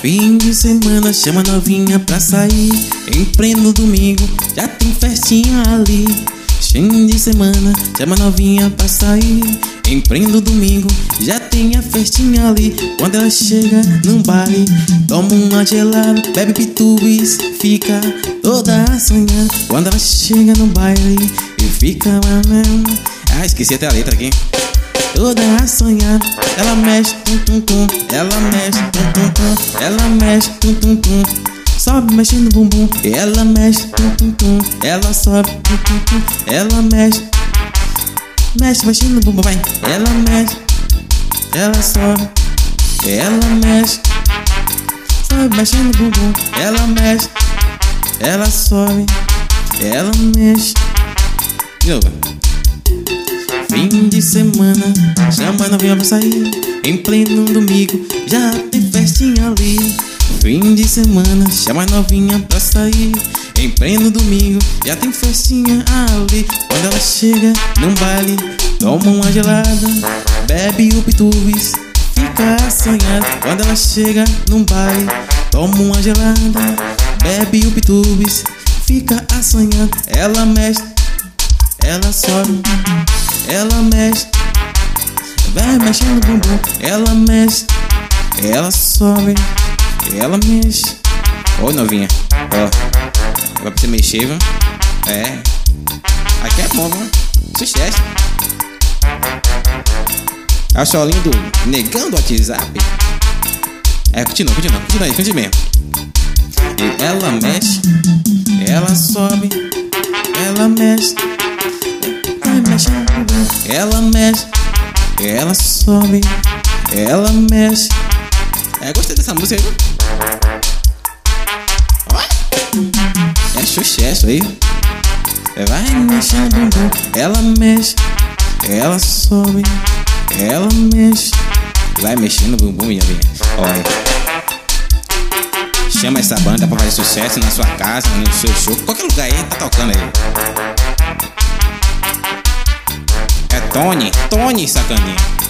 Fim de semana, chama novinha pra sair. Em pleno domingo, já tem festinha ali. Fim de semana, chama novinha pra sair. Em pleno domingo, já tem a festinha ali. Quando ela chega num baile, toma uma gelada, bebe pitubis, fica toda assanhada. Quando ela chega no baile e fica mamando. Ah, esqueci até a letra aqui. Toda assanhada, ela mexe, tum tum tum. Ela mexe, tum tum tum. Ela mexe, tum tum tum. Sobe mexendo no bumbum. Ela mexe, tum tum tum. Ela sobe, tum tum tum. Ela mexe, mexe mexendo no bumbum, vai. Ela mexe, ela sobe. Ela mexe, sobe mexendo no bumbum. Ela mexe, ela sobe. Ela mexe. De novo. Fim de semana, chama a novinha pra sair. Em pleno domingo, já tem festinha ali. Fim de semana, chama a novinha pra sair. Em pleno domingo, já tem festinha ali. Quando ela chega num baile, toma uma gelada, bebe o pitubis, fica assanhada. Quando ela chega num baile, toma uma gelada, bebe o pitubis, fica assanhada. Ela mexe, ela sobe, ela mexe, vai mexendo no bumbum. Ela mexe, ela sobe, ela mexe. Ô novinha, ó, agora pra você mexer, viu? É, aqui é bom, viu? Sucesso. É o solinho do negão do WhatsApp. É, continua aí, finge mesmo. E ela mexe, ela sobe, ela mexe, vai mexendo no bumbum. Ela mexe, ela sobe, ela mexe. É, gostei dessa música aí, viu? É sucesso aí. Vai mexendo no bumbum. Ela mexe, ela sobe, ela mexe, vai mexendo no bumbum, minha vinha. Olha, chama essa banda pra fazer sucesso na sua casa, no seu show, qualquer lugar aí, tá tocando aí. É Tony Sacaninha.